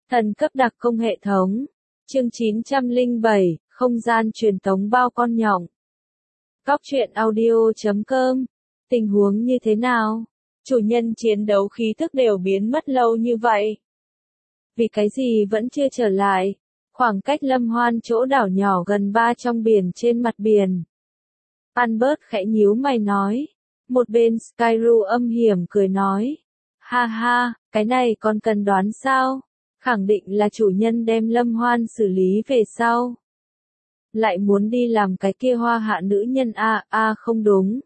Thần cấp đặc công hệ thống. Chương 907, không gian truyền tống bao con nhộng. Góc truyện audio.com. Tình huống như thế nào? Chủ nhân chiến đấu khí thức đều biến mất lâu như vậy. Vì cái gì vẫn chưa trở lại? Khoảng cách Lâm Hoan chỗ đảo nhỏ gần 3 trong biển trên mặt biển. Albert khẽ nhíu mày nói. Một bên Skyru âm hiểm cười nói. Ha ha, cái này còn cần đoán sao? Khẳng định là chủ nhân đem Lâm Hoan xử lý về sau. Lại muốn đi làm cái kia hoa hạ nữ nhân không đúng.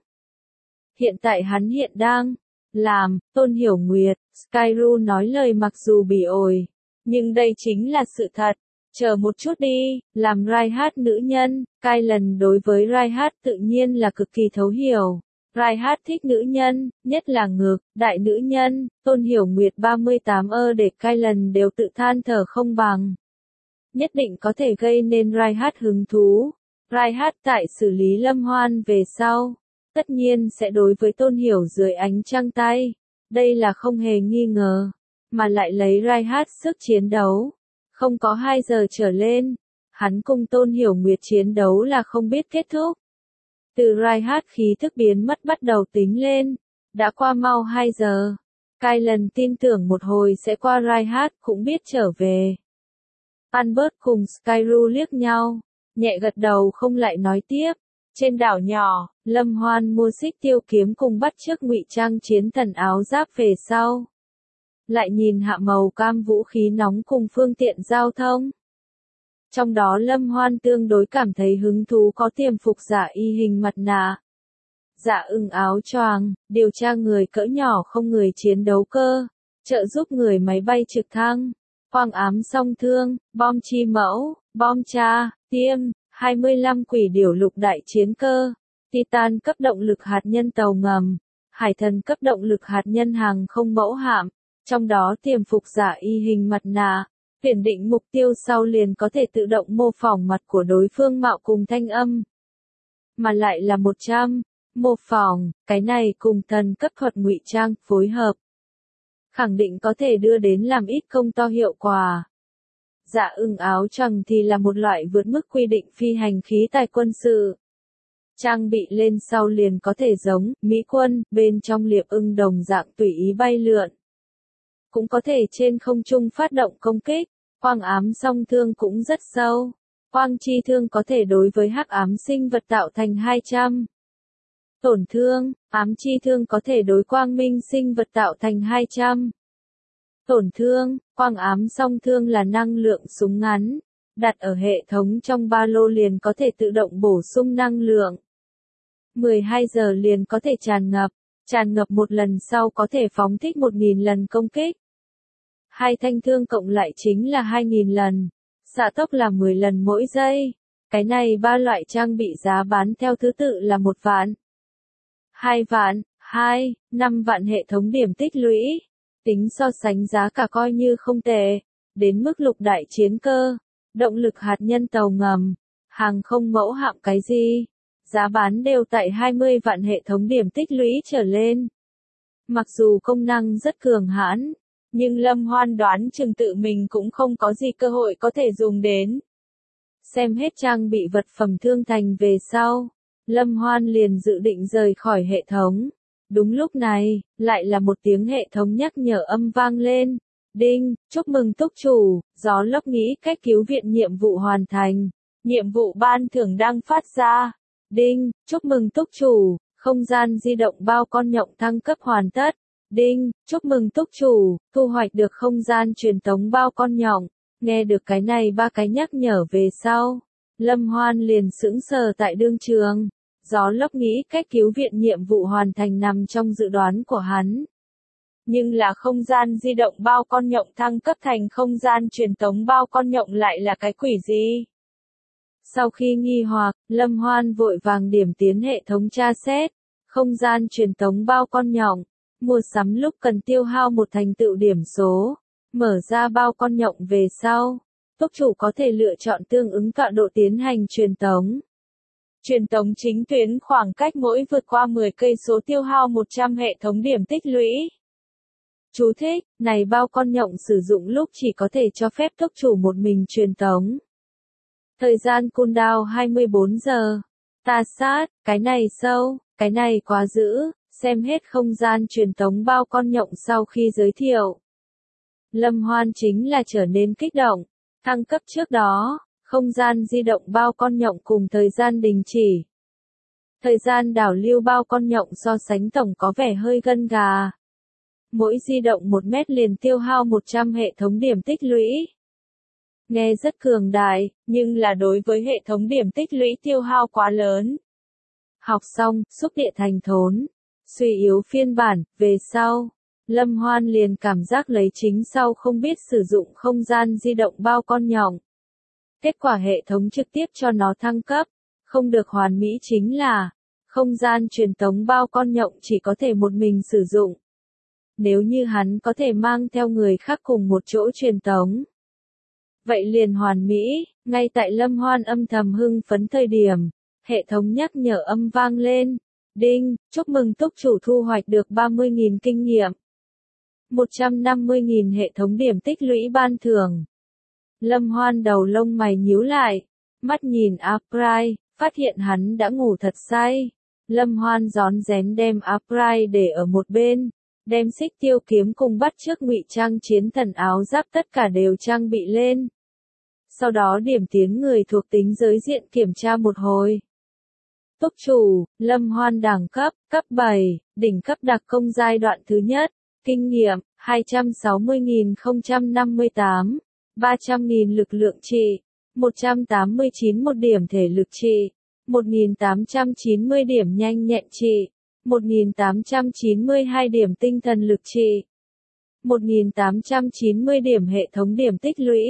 Hiện tại hắn hiện đang làm, Tôn Hiểu Nguyệt, Skyru nói lời mặc dù bỉ ổi, nhưng đây chính là sự thật. Chờ một chút đi, làm Reinhardt nữ nhân, Kylan đối với Reinhardt tự nhiên là cực kỳ thấu hiểu. Reinhardt thích nữ nhân, nhất là ngược, đại nữ nhân, Tôn Hiểu Nguyệt 38 để Kylan đều tự than thở không bằng. Nhất định có thể gây nên Reinhardt hứng thú. Reinhardt tại xử lý Lâm Hoan về sau, tất nhiên sẽ đối với Tôn Hiểu dưới ánh trăng tay. Đây là không hề nghi ngờ, mà lại lấy Reinhardt sức chiến đấu. Không có 2 giờ trở lên, hắn cùng Tôn Hiểu Nguyệt chiến đấu là không biết kết thúc. Từ Reinhardt khí thức biến mất bắt đầu tính lên, đã qua mau 2 giờ. Kylan tin tưởng một hồi sẽ qua Reinhardt cũng biết trở về. Albert cùng Skyru liếc nhau, nhẹ gật đầu không lại nói tiếp. Trên đảo nhỏ, Lâm Hoan mua xích tiêu kiếm cùng bắt chước ngụy trang chiến thần áo giáp về sau. Lại nhìn hạ màu cam vũ khí nóng cùng phương tiện giao thông. Trong đó Lâm Hoan tương đối cảm thấy hứng thú có tiềm phục giả y hình mặt nạ. Dạ ưng áo choàng, điều tra người cỡ nhỏ không người chiến đấu cơ, trợ giúp người máy bay trực thăng, quang ám song thương, bom chi mẫu, bom cha, tiêm, 25 quỷ điểu lục đại chiến cơ, Titan cấp động lực hạt nhân tàu ngầm, Hải thần cấp động lực hạt nhân hàng không mẫu hạm, trong đó tiềm phục giả y hình mặt nạ. Tuyển định mục tiêu sau liền có thể tự động mô phỏng mặt của đối phương mạo cùng thanh âm. Mà lại là 100, mô phỏng, cái này cùng thần cấp thuật ngụy trang phối hợp. Khẳng định có thể đưa đến làm ít công to hiệu quả. Dạ ưng áo choàng thì là một loại vượt mức quy định phi hành khí tài quân sự. Trang bị lên sau liền có thể giống Mỹ quân, bên trong liệp ưng đồng dạng tùy ý bay lượn. Cũng có thể trên không trung phát động công kích. Quang ám song thương cũng rất sâu. Quang chi thương có thể đối với hắc ám sinh vật tạo thành 200 tổn thương, ám chi thương có thể đối quang minh sinh vật tạo thành 200 tổn thương. Quang ám song thương là năng lượng súng ngắn, đặt ở hệ thống trong ba lô liền có thể tự động bổ sung năng lượng. 12 giờ liền có thể tràn ngập một lần sau có thể phóng thích 1000 lần công kích. 2 thanh thương cộng lại chính là 2000 lần, xạ tốc là 10 lần mỗi giây. Cái này 3 loại trang bị giá bán theo thứ tự là 1 vạn, 2 vạn, 5 vạn hệ thống điểm tích lũy. Tính so sánh giá cả coi như không tệ, đến mức lục đại chiến cơ, động lực hạt nhân tàu ngầm, hàng không mẫu hạm cái gì, giá bán đều tại 20 vạn hệ thống điểm tích lũy trở lên. Mặc dù công năng rất cường hãn, nhưng Lâm Hoan đoán chừng tự mình cũng không có gì cơ hội có thể dùng đến. Xem hết trang bị vật phẩm thương thành về sau, Lâm Hoan liền dự định rời khỏi hệ thống. Đúng lúc này, lại là một tiếng hệ thống nhắc nhở âm vang lên. Đinh, chúc mừng túc chủ, gió lốc nghĩ cách cứu viện nhiệm vụ hoàn thành. Nhiệm vụ ban thưởng đang phát ra. Đinh, chúc mừng túc chủ, không gian di động bao con nhộng thăng cấp hoàn tất. Đinh, chúc mừng túc chủ, thu hoạch được không gian truyền tống bao con nhộng. Nghe được cái này 3 cái nhắc nhở về sau, Lâm Hoan liền sững sờ tại đương trường. Gió lốc nghĩ cách cứu viện nhiệm vụ hoàn thành nằm trong dự đoán của hắn. Nhưng là không gian di động bao con nhộng thăng cấp thành không gian truyền tống bao con nhộng lại là cái quỷ gì? Sau khi nghi hoặc, Lâm Hoan vội vàng điểm tiến hệ thống tra xét, không gian truyền tống bao con nhộng. Mua sắm lúc cần tiêu hao một thành tựu điểm số. Mở ra bao con nhộng về sau, túc chủ có thể lựa chọn tương ứng tọa độ tiến hành truyền tống. Truyền tống chính tuyến khoảng cách mỗi vượt qua 10 cây số tiêu hao 100 hệ thống điểm tích lũy. Chú thích, này bao con nhộng sử dụng lúc chỉ có thể cho phép túc chủ một mình truyền tống. Thời gian cooldown 24 giờ. Ta sát, cái này sâu, cái này quá dữ, xem hết không gian truyền tống bao con nhộng sau khi giới thiệu. Lâm Hoan chính là trở nên kích động. Thăng cấp trước đó, không gian di động bao con nhộng cùng thời gian đình chỉ. Thời gian đảo lưu bao con nhộng so sánh tổng có vẻ hơi gân gà. Mỗi di động 1 mét liền tiêu hao 100 hệ thống điểm tích lũy. Nghe rất cường đại, nhưng là đối với hệ thống điểm tích lũy tiêu hao quá lớn. Học xong, xúc địa thành thốn. Suy yếu phiên bản, về sau. Lâm Hoan liền cảm giác lấy chính sau không biết sử dụng không gian di động bao con nhộng. Kết quả hệ thống trực tiếp cho nó thăng cấp. Không được hoàn mỹ chính là, không gian truyền tống bao con nhộng chỉ có thể một mình sử dụng. Nếu như hắn có thể mang theo người khác cùng một chỗ truyền tống. Vậy liền hoàn mỹ, ngay tại Lâm Hoan âm thầm hưng phấn thời điểm, hệ thống nhắc nhở âm vang lên. Đinh, chúc mừng túc chủ thu hoạch được 30.000 kinh nghiệm. 150.000 hệ thống điểm tích lũy ban thưởng. Lâm Hoan đầu lông mày nhíu lại, mắt nhìn April, phát hiện hắn đã ngủ thật say. Lâm Hoan rón rén đem April để ở một bên, đem xích tiêu kiếm cùng bắt trước ngụy trang chiến thần áo giáp tất cả đều trang bị lên. Sau đó điểm tiến người thuộc tính giới diện kiểm tra một hồi. Túc chủ, Lâm Hoan đẳng cấp, cấp 7, đỉnh cấp đặc công giai đoạn thứ nhất, kinh nghiệm, 260.058, 300.000 lực lượng trị, 189 một điểm thể lực trị, 1.890 điểm nhanh nhẹn trị, 1.892 điểm tinh thần lực trị, 1.890 điểm hệ thống điểm tích lũy,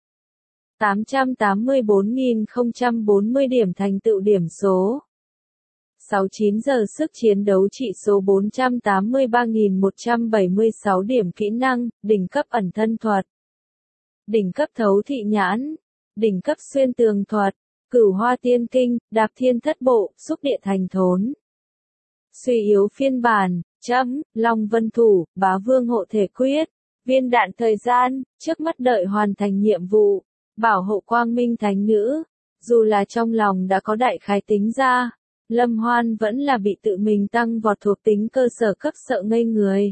884.040 điểm thành tựu điểm số. 69 giờ sức chiến đấu trị số 483.176 điểm kỹ năng, đỉnh cấp ẩn thân thuật, đỉnh cấp thấu thị nhãn, đỉnh cấp xuyên tường thuật, cửu hoa tiên kinh, đạp thiên thất bộ, xúc địa thành thốn. Suy yếu phiên bản, Long Vân Thủ, Bá Vương hộ thể quyết, viên đạn thời gian, trước mắt đợi hoàn thành nhiệm vụ, bảo hộ quang minh thánh nữ. Dù là trong lòng đã có đại khái tính ra, Lâm Hoan vẫn là bị tự mình tăng vọt thuộc tính cơ sở cấp sợ ngây người.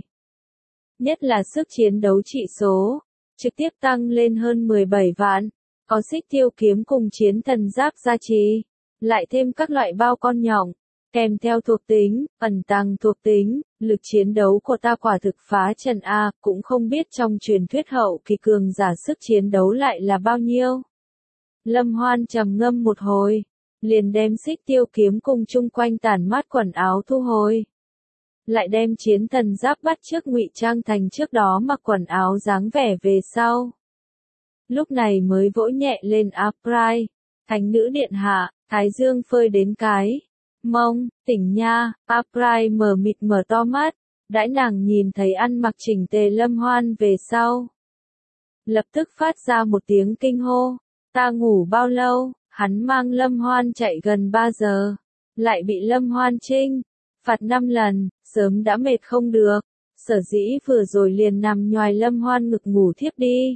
Nhất là sức chiến đấu trị số, trực tiếp tăng lên hơn 17 vạn, có xích tiêu kiếm cùng chiến thần giáp gia trì, lại thêm các loại bao con nhộng, kèm theo thuộc tính, ẩn tăng thuộc tính, lực chiến đấu của ta quả thực phá trần A, cũng không biết trong truyền thuyết hậu kỳ cường giả sức chiến đấu lại là bao nhiêu. Lâm Hoan trầm ngâm một hồi, liền đem xích tiêu kiếm cùng chung quanh tản mát quần áo thu hồi. Lại đem chiến thần giáp bắt trước ngụy trang thành trước đó mặc quần áo dáng vẻ về sau. Lúc này mới vỗ nhẹ lên April, thánh nữ điện hạ, thái dương phơi đến cái mông, tỉnh nha. April mờ mịt mở to mắt, đãi nàng nhìn thấy ăn mặc chỉnh tề Lâm Hoan về sau. Lập tức phát ra một tiếng kinh hô, ta ngủ bao lâu, hắn mang Lâm Hoan chạy gần 3 giờ, lại bị Lâm Hoan trinh phạt 5 lần, sớm đã mệt không được, sở dĩ vừa rồi liền nằm nhoài Lâm Hoan ngực ngủ thiếp đi.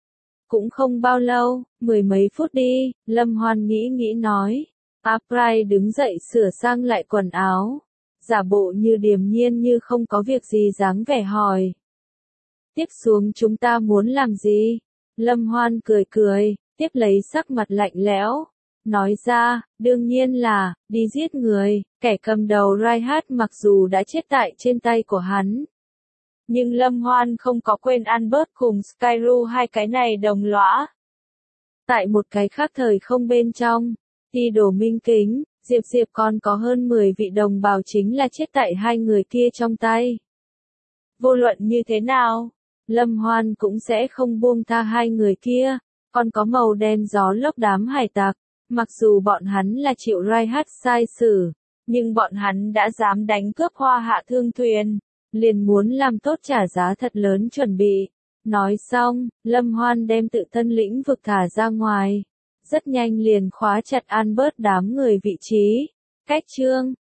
Cũng không bao lâu, 10 mấy phút đi, Lâm Hoan nghĩ nói. April đứng dậy sửa sang lại quần áo, giả bộ như điềm nhiên như không có việc gì dáng vẻ hỏi. Tiếp xuống chúng ta muốn làm gì? Lâm Hoan cười, tiếp lấy sắc mặt lạnh lẽo, nói ra, đương nhiên là, đi giết người. Kẻ cầm đầu Reinhardt mặc dù đã chết tại trên tay của hắn. Nhưng Lâm Hoan không có quên Albert cùng Skyru hai cái này đồng lõa. Tại một cái khác thời không bên trong, Ti Đồ Minh Kính, Diệp còn có hơn 10 vị đồng bào chính là chết tại hai người kia trong tay. Vô luận như thế nào, Lâm Hoan cũng sẽ không buông tha hai người kia, còn có màu đen gió lốc đám hải tặc. Mặc dù bọn hắn là chịu Reinhardt sai xử, nhưng bọn hắn đã dám đánh cướp Hoa Hạ thương thuyền, liền muốn làm tốt trả giá thật lớn chuẩn bị. Nói xong, Lâm Hoan đem tự thân lĩnh vực thả ra ngoài. Rất nhanh liền khóa chặt Albert đám người vị trí. Cách chương